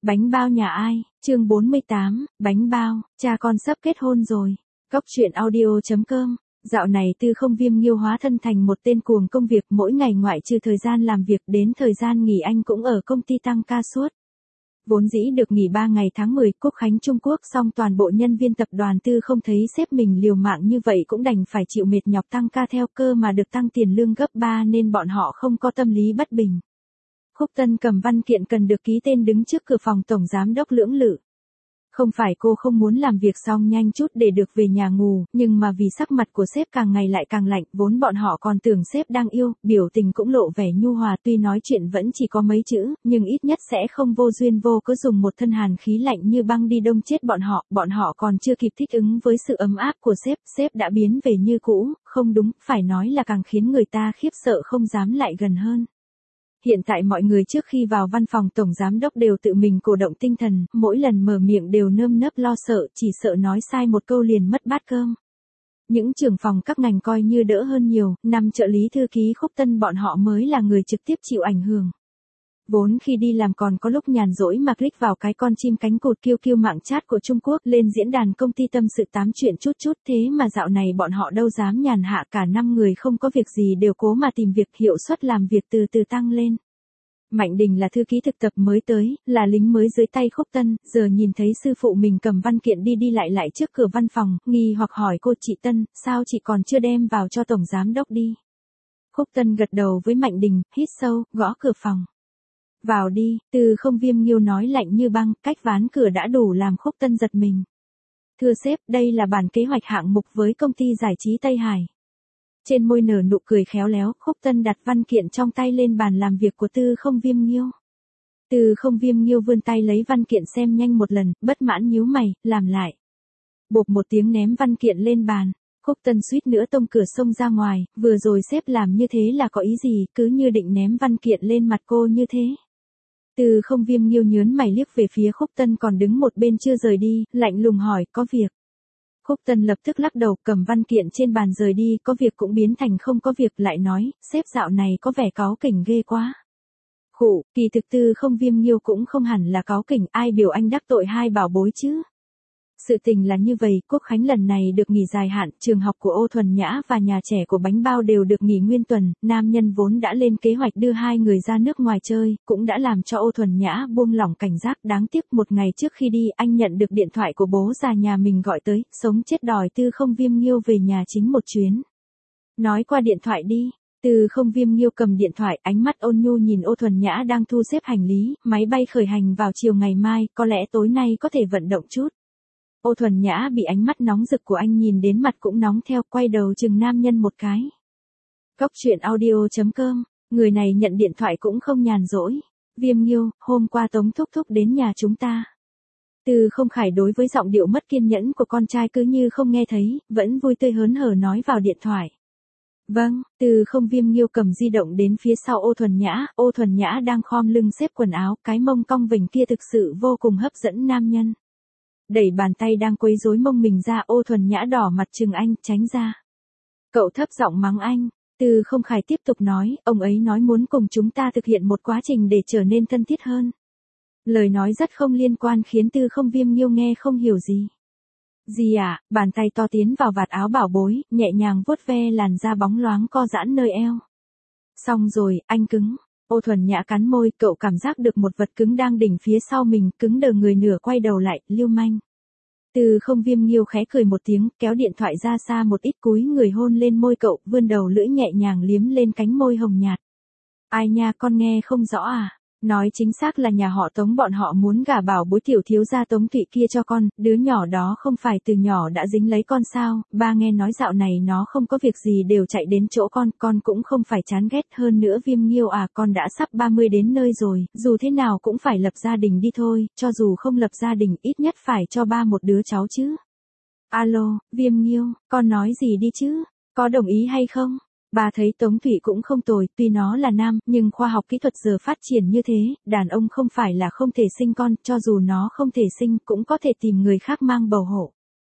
Bánh bao nhà ai, chương 48, bánh bao, cha con sắp kết hôn rồi. Cóc truyện audio.com. Dạo này Tư Không Viêm Nghiêu hóa thân thành một tên cuồng công việc, mỗi ngày ngoại trừ thời gian làm việc đến thời gian nghỉ anh cũng ở công ty tăng ca suốt. Vốn dĩ được nghỉ 3 ngày tháng 10 Quốc khánh Trung Quốc, xong toàn bộ nhân viên tập đoàn Tư Không thấy sếp mình liều mạng như vậy cũng đành phải chịu mệt nhọc tăng ca theo, cơ mà được tăng tiền lương gấp 3 nên bọn họ không có tâm lý bất bình. Khúc Tân cầm văn kiện cần được ký tên đứng trước cửa phòng tổng giám đốc lưỡng lự. Không phải cô không muốn làm việc xong nhanh chút để được về nhà ngủ, nhưng mà vì sắc mặt của sếp càng ngày lại càng lạnh, vốn bọn họ còn tưởng sếp đang yêu, biểu tình cũng lộ vẻ nhu hòa, tuy nói chuyện vẫn chỉ có mấy chữ, nhưng ít nhất sẽ không vô duyên vô cớ dùng một thân hàn khí lạnh như băng đi đông chết bọn họ còn chưa kịp thích ứng với sự ấm áp của sếp đã biến về như cũ, không đúng, phải nói là càng khiến người ta khiếp sợ không dám lại gần hơn. Hiện tại mọi người trước khi vào văn phòng tổng giám đốc đều tự mình cổ động tinh thần, mỗi lần mở miệng đều nơm nớp lo sợ, chỉ sợ nói sai một câu liền mất bát cơm. Những trưởng phòng các ngành coi như đỡ hơn nhiều, năm trợ lý thư ký Khúc Tân bọn họ mới là người trực tiếp chịu ảnh hưởng. Vốn khi đi làm còn có lúc nhàn rỗi mà click vào cái con chim cánh cụt QQ mạng chat của Trung Quốc, lên diễn đàn công ty tâm sự tám chuyện chút, thế mà dạo này bọn họ đâu dám nhàn hạ, cả 5 người không có việc gì đều cố mà tìm việc, hiệu suất làm việc từ từ tăng lên. Mạnh Đình là thư ký thực tập mới tới, là lính mới dưới tay Khúc Tân, giờ nhìn thấy sư phụ mình cầm văn kiện đi lại trước cửa văn phòng, nghi hoặc hỏi cô: "Chị Tân, sao chị còn chưa đem vào cho tổng giám đốc đi?" Khúc Tân gật đầu với Mạnh Đình, hít sâu, gõ cửa phòng. "Vào đi." Tư Không Viêm Nghiêu nói lạnh như băng, cách ván cửa đã đủ làm Khúc Tân giật mình. "Thưa sếp, đây là bản kế hoạch hạng mục với công ty giải trí Tây Hải." Trên môi nở nụ cười khéo léo, Khúc Tân đặt văn kiện trong tay lên bàn làm việc của Tư Không Viêm Nghiêu. Tư Không Viêm Nghiêu vươn tay lấy văn kiện xem nhanh một lần, bất mãn nhíu mày, làm lại. Bộp một tiếng ném văn kiện lên bàn. Khúc Tân suýt nữa tông cửa xông ra ngoài, vừa rồi sếp làm như thế là có ý gì, cứ như định ném văn kiện lên mặt cô như thế. Tư Không Viêm Nghiêu nhớn mày liếc về phía Khúc Tân còn đứng một bên chưa rời đi, lạnh lùng hỏi: "Có việc?" Khúc Tân lập tức lắc đầu, cầm văn kiện trên bàn rời đi, có việc cũng biến thành không có việc, lại nói: "Sếp dạo này có vẻ cáu kỉnh ghê quá." Khụ, kỳ thực Tư Không Viêm Nghiêu cũng không hẳn là cáu kỉnh, ai biểu anh đắc tội hai bảo bối chứ. Sự tình là như vậy, Quốc khánh lần này được nghỉ dài hạn, trường học của Ô Thuần Nhã và nhà trẻ của Bánh Bao đều được nghỉ nguyên tuần, nam nhân vốn đã lên kế hoạch đưa hai người ra nước ngoài chơi, cũng đã làm cho Ô Thuần Nhã buông lỏng cảnh giác, đáng tiếc một ngày trước khi đi, anh nhận được điện thoại của bố già nhà mình gọi tới, sống chết đòi Tư Không Viêm Nghiêu về nhà chính một chuyến. "Nói qua điện thoại đi." Tư Không Viêm Nghiêu cầm điện thoại, ánh mắt ôn nhu nhìn Ô Thuần Nhã đang thu xếp hành lý, máy bay khởi hành vào chiều ngày mai, có lẽ tối nay có thể vận động chút. Ô Thuần Nhã bị ánh mắt nóng rực của anh nhìn đến mặt cũng nóng theo, quay đầu chừng nam nhân một cái. Cóc truyện audio.com, người này nhận điện thoại cũng không nhàn rỗi. "Viêm Nghiêu, hôm qua Tống Thúc Thúc đến nhà chúng ta." Tư Không Khải đối với giọng điệu mất kiên nhẫn của con trai cứ như không nghe thấy, vẫn vui tươi hớn hở nói vào điện thoại. "Vâng." Tư Không Viêm Nghiêu cầm di động đến phía sau Ô Thuần Nhã đang khom lưng xếp quần áo, cái mông cong vểnh kia thực sự vô cùng hấp dẫn nam nhân. Đẩy bàn tay đang quấy rối mông mình ra, Ô Thuần Nhã đỏ mặt chừng anh, tránh ra. Cậu thấp giọng mắng anh. Tư Không Khải tiếp tục nói, ông ấy nói muốn cùng chúng ta thực hiện một quá trình để trở nên thân thiết hơn. Lời nói rất không liên quan khiến Tư Không Viêm Nghiêu nghe không hiểu gì. "Gì à?" Bàn tay to tiến vào vạt áo bảo bối, nhẹ nhàng vuốt ve làn da bóng loáng co giãn nơi eo. "Xong rồi, anh cứng." Ô Thuần Nhã cắn môi, cậu cảm giác được một vật cứng đang đỉnh phía sau mình, cứng đờ người nửa quay đầu lại, lưu manh. Tư Không Viêm Nghiêu khẽ cười một tiếng, kéo điện thoại ra xa một ít, cúi người hôn lên môi cậu, vươn đầu lưỡi nhẹ nhàng liếm lên cánh môi hồng nhạt. "Ai nha, con nghe không rõ à? Nói chính xác là nhà họ Tống bọn họ muốn gả bảo bối tiểu thiếu gia Tống Thụy kia cho con, đứa nhỏ đó không phải từ nhỏ đã dính lấy con sao, ba nghe nói dạo này nó không có việc gì đều chạy đến chỗ con cũng không phải chán ghét, hơn nữa Viêm Nghiêu à, con đã sắp 30 đến nơi rồi, dù thế nào cũng phải lập gia đình đi thôi, cho dù không lập gia đình ít nhất phải cho ba một đứa cháu chứ." "Alo, Viêm Nghiêu, con nói gì đi chứ, có đồng ý hay không?" Bà thấy Tống Thụy cũng không tồi, tuy nó là nam, nhưng khoa học kỹ thuật giờ phát triển như thế, đàn ông không phải là không thể sinh con, cho dù nó không thể sinh, cũng có thể tìm người khác mang bầu hộ.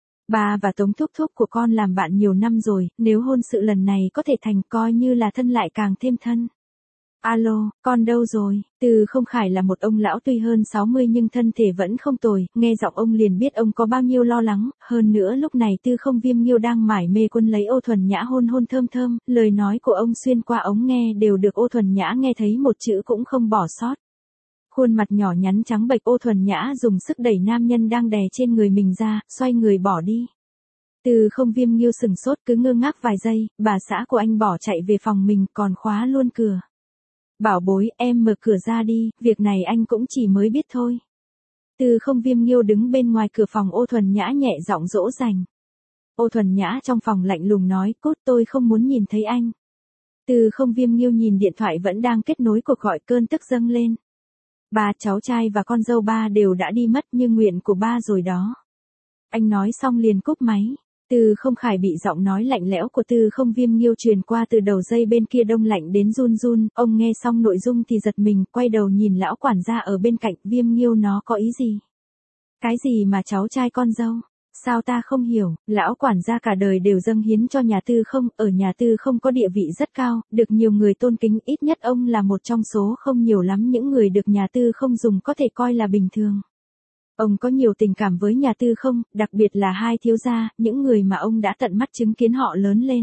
Bà và Tống Thúc Thúc của con làm bạn nhiều năm rồi, nếu hôn sự lần này có thể thành coi như là thân lại càng thêm thân. Alo, con đâu rồi? Từ không khải là một ông lão tuy hơn 60 nhưng thân thể vẫn không tồi, nghe giọng ông liền biết ông có bao nhiêu lo lắng, hơn nữa lúc này Tư Không Viêm Nghiêu đang mải mê quân lấy Ô Thuần Nhã hôn hôn thơm thơm, lời nói của ông xuyên qua ống nghe đều được Ô Thuần Nhã nghe thấy một chữ cũng không bỏ sót. Khuôn mặt nhỏ nhắn trắng bệch Ô Thuần Nhã dùng sức đẩy nam nhân đang đè trên người mình ra, xoay người bỏ đi. Từ không Viêm Nghiêu sừng sốt cứ ngơ ngác vài giây, bà xã của anh bỏ chạy về phòng mình còn khóa luôn cửa. Bảo bối, em mở cửa ra đi, việc này anh cũng chỉ mới biết thôi. Từ không Viêm Nghiêu đứng bên ngoài cửa phòng Ô Thuần Nhã nhẹ giọng dỗ dành. Ô Thuần Nhã trong phòng lạnh lùng nói, cút, tôi không muốn nhìn thấy anh. Từ không Viêm Nghiêu nhìn điện thoại vẫn đang kết nối cuộc gọi, cơn tức dâng lên. Ba cháu trai và con dâu ba đều đã đi mất như nguyện của ba rồi đó. Anh nói xong liền cúp máy. Từ không khải bị giọng nói lạnh lẽo của Từ không Viêm Nghiêu truyền qua từ đầu dây bên kia đông lạnh đến run run, ông nghe xong nội dung thì giật mình, quay đầu nhìn lão quản gia ở bên cạnh, Viêm Nghiêu nó có ý gì? Cái gì mà cháu trai con dâu? Sao ta không hiểu, lão quản gia cả đời đều dâng hiến cho nhà Tư không, ở nhà Tư không có địa vị rất cao, được nhiều người tôn kính, ít nhất ông là một trong số không nhiều lắm những người được nhà Tư không dùng có thể coi là bình thường. Ông có nhiều tình cảm với nhà Tư không, đặc biệt là hai thiếu gia, những người mà ông đã tận mắt chứng kiến họ lớn lên.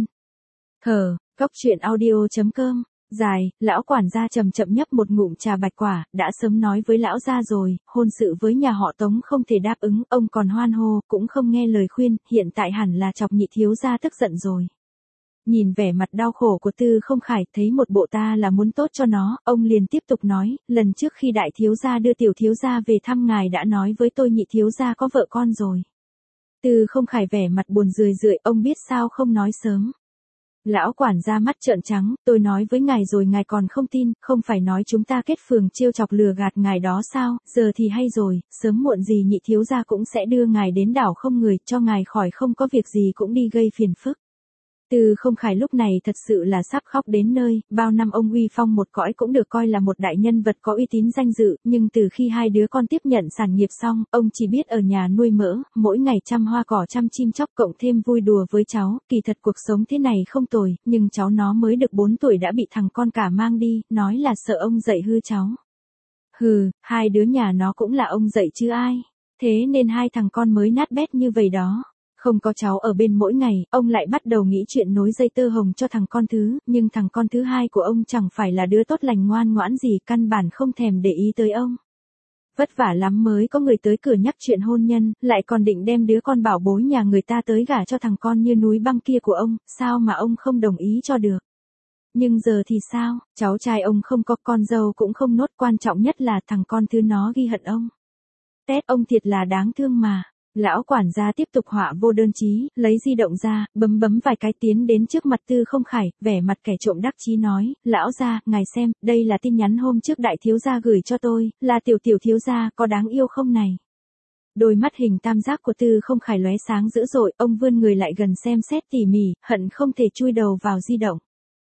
Cốc truyện audio.com. Dài, lão quản gia chậm chậm nhấp một ngụm trà bạch quả, đã sớm nói với lão gia rồi, hôn sự với nhà họ Tống không thể đáp ứng, ông còn hoan hô, cũng không nghe lời khuyên, hiện tại hẳn là chọc nhị thiếu gia tức giận rồi. Nhìn vẻ mặt đau khổ của Tư không khải, thấy một bộ ta là muốn tốt cho nó, ông liền tiếp tục nói, lần trước khi đại thiếu gia đưa tiểu thiếu gia về thăm ngài đã nói với tôi nhị thiếu gia có vợ con rồi. Tư không khải vẻ mặt buồn rười rượi, ông biết sao không nói sớm. Lão quản gia mắt trợn trắng, tôi nói với ngài rồi ngài còn không tin, không phải nói chúng ta kết phường trêu chọc lừa gạt ngài đó sao, giờ thì hay rồi, sớm muộn gì nhị thiếu gia cũng sẽ đưa ngài đến đảo không người, cho ngài khỏi không có việc gì cũng đi gây phiền phức. Từ không khải lúc này thật sự là sắp khóc đến nơi, bao năm ông uy phong một cõi cũng được coi là một đại nhân vật có uy tín danh dự, nhưng từ khi hai đứa con tiếp nhận sản nghiệp xong, ông chỉ biết ở nhà nuôi mỡ, mỗi ngày chăm hoa cỏ chăm chim chóc cộng thêm vui đùa với cháu, kỳ thật cuộc sống thế này không tồi, nhưng cháu nó mới được 4 tuổi đã bị thằng con cả mang đi, nói là sợ ông dạy hư cháu. Hừ, hai đứa nhà nó cũng là ông dạy chứ ai, thế nên hai thằng con mới nát bét như vậy đó. Không có cháu ở bên mỗi ngày, ông lại bắt đầu nghĩ chuyện nối dây tơ hồng cho thằng con thứ, nhưng thằng con thứ hai của ông chẳng phải là đứa tốt lành ngoan ngoãn gì, căn bản không thèm để ý tới ông. Vất vả lắm mới có người tới cửa nhắc chuyện hôn nhân, lại còn định đem đứa con bảo bối nhà người ta tới gả cho thằng con như núi băng kia của ông, sao mà ông không đồng ý cho được. Nhưng giờ thì sao, cháu trai ông không có, con dâu cũng không nốt, quan trọng nhất là thằng con thứ nó ghi hận ông. Tét, ông thiệt là đáng thương mà. Lão quản gia tiếp tục họa vô đơn chí, lấy di động ra, bấm vài cái tiến đến trước mặt Tư không khải, vẻ mặt kẻ trộm đắc chí nói, lão gia, ngài xem, đây là tin nhắn hôm trước đại thiếu gia gửi cho tôi, là tiểu thiếu gia, có đáng yêu không này? Đôi mắt hình tam giác của Tư không khải lóe sáng dữ dội, ông vươn người lại gần xem xét tỉ mỉ, hận không thể chui đầu vào di động.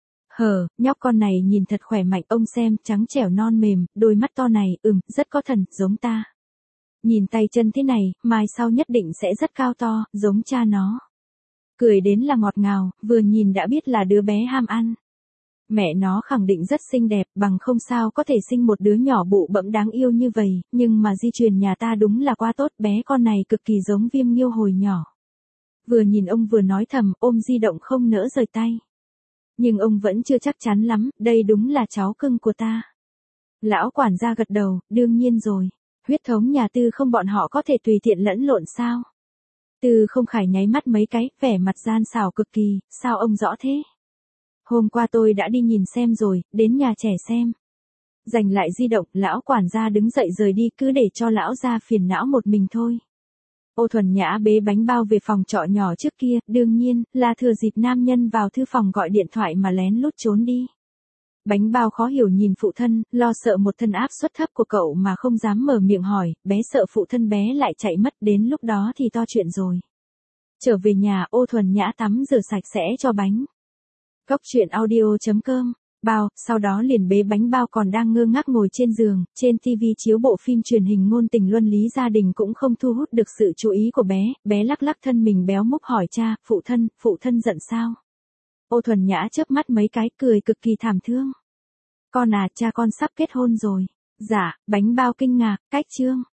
Nhóc con này nhìn thật khỏe mạnh, ông xem, trắng trẻo non mềm, đôi mắt to này, rất có thần, giống ta. Nhìn tay chân thế này, mai sau nhất định sẽ rất cao to, giống cha nó. Cười đến là ngọt ngào, vừa nhìn đã biết là đứa bé ham ăn. Mẹ nó khẳng định rất xinh đẹp, bằng không sao có thể sinh một đứa nhỏ bụ bẫm đáng yêu như vậy, nhưng mà di truyền nhà ta đúng là quá tốt, bé con này cực kỳ giống Viêm Nghiêu hồi nhỏ. Vừa nhìn ông vừa nói thầm, ôm di động không nỡ rời tay. Nhưng ông vẫn chưa chắc chắn lắm, đây đúng là cháu cưng của ta. Lão quản gia gật đầu, đương nhiên rồi. Huyết thống nhà Tư không bọn họ có thể tùy tiện lẫn lộn sao? Tư không khải nháy mắt mấy cái, vẻ mặt gian xảo cực kỳ, sao ông rõ thế? Hôm qua tôi đã đi nhìn xem rồi, đến nhà trẻ xem. Giành lại di động, lão quản gia đứng dậy rời đi, cứ để cho lão gia phiền não một mình thôi. Ô Thuần Nhã bế bánh bao về phòng trọ nhỏ trước kia, đương nhiên, là thừa dịp nam nhân vào thư phòng gọi điện thoại mà lén lút trốn đi. Bánh bao khó hiểu nhìn phụ thân, lo sợ một thân áp suất thấp của cậu mà không dám mở miệng hỏi, bé sợ phụ thân bé lại chạy mất, đến lúc đó thì to chuyện rồi. Trở về nhà, Ô Thuần Nhã tắm rửa sạch sẽ cho bánh. Cốc truyện audio.com. Bao, sau đó liền bế bánh bao còn đang ngơ ngác ngồi trên giường, trên TV chiếu bộ phim truyền hình ngôn tình luân lý gia đình cũng không thu hút được sự chú ý của bé lắc lắc thân mình béo múp hỏi cha, phụ thân giận sao? Ô Thuần Nhã chớp mắt mấy cái, cười cực kỳ thảm thương. Con à, cha con sắp kết hôn rồi. Dạ, bánh bao kinh ngạc, cách chương.